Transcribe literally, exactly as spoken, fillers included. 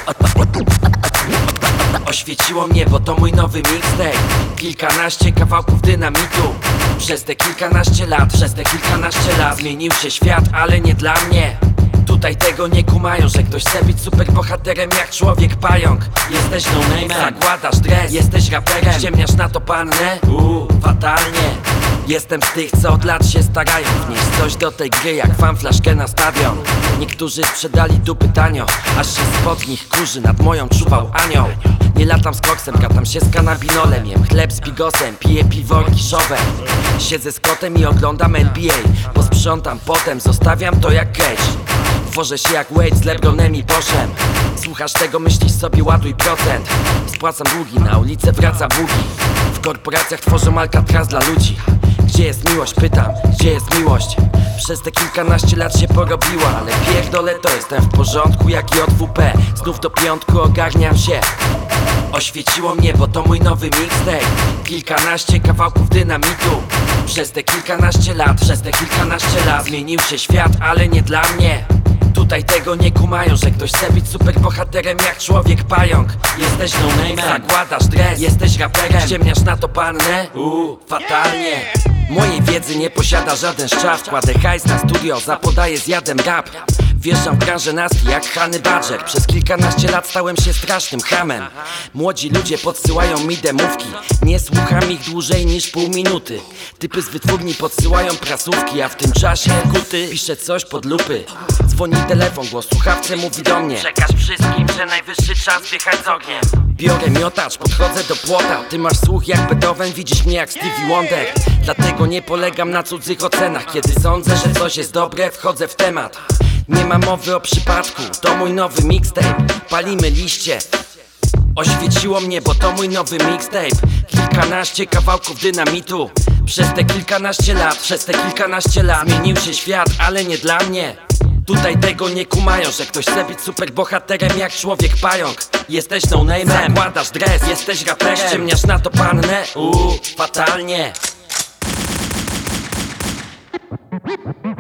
Oświeciło mnie, bo to mój nowy mixtape. Kilkanaście kawałków dynamitu. Przez te kilkanaście lat, przez te kilkanaście lat zmienił się świat, ale nie dla mnie. Tutaj tego nie kumają, że ktoś chce być superbohaterem jak człowiek pająk. Jesteś no name'em, zakładasz dres, jesteś raperem, ściemniasz na to pannę? Uuu, fatalnie. Jestem z tych, co od lat się starają wnieść coś do tej gry, jak fan flaszkę na stadion. Niektórzy sprzedali dupy tanio, aż się spod nich kurzy nad moją czuwał anioł. Nie latam z koksem, gadam się z kanabinolem, jem chleb z bigosem, piję piwo kiszowe. Siedzę z kotem i oglądam N B A, posprzątam potem, zostawiam to jak catch. Tworzę się jak Wade z LeBronem i Boszem. Słuchasz tego, myślisz sobie ładuj procent. Spłacam długi, na ulicę wraca bugi. W korporacjach tworzą Alcatraz dla ludzi. Gdzie jest miłość? Pytam, gdzie jest miłość? Przez te kilkanaście lat się porobiła, ale pierdolę to jestem w porządku jak J W P. Znów do piątku ogarniam się. Oświeciło mnie, bo to mój nowy mixtape. Kilkanaście kawałków dynamitu. Przez te kilkanaście lat, przez te kilkanaście lat zmienił się świat, ale nie dla mnie. Tutaj tego nie kumają, że ktoś chce być superbohaterem jak człowiek pająk. Jesteś no name'em, zakładasz dres, jesteś raperem, ściemniasz na to pannę? Uuu, fatalnie. Mojej wiedzy nie posiada żaden szczaw. Kładę hajs na studio, zapodaję zjadem rap. Wjeżdżam w branżę naski jak Honey Badger. Przez kilkanaście lat stałem się strasznym hamem. Młodzi ludzie podsyłają mi demówki. Nie słucham ich dłużej niż pół minuty. Typy z wytwórni podsyłają prasówki, a w tym czasie kuty pisze coś pod lupy. Dzwoni telefon, głos słuchawce mówi do mnie: przekaż wszystkim, że najwyższy czas wjechać z ogniem. Biorę miotacz, podchodzę do płota. Ty masz słuch jak Beethoven, widzisz mnie jak Stevie Wonder. Dlatego nie polegam na cudzych ocenach. Kiedy sądzę, że coś jest dobre, wchodzę w temat. Nie ma mowy o przypadku, to mój nowy mixtape. Palimy liście. Oświeciło mnie, bo to mój nowy mixtape. Kilkanaście kawałków dynamitu. Przez te kilkanaście lat, przez te kilkanaście lat zmienił się świat, ale nie dla mnie. Tutaj tego nie kumają, że ktoś chce być superbohaterem jak człowiek pająk. Jesteś no name'em, zakładasz dres, jesteś raperem, ściemniasz na to pannę? Uuu, fatalnie.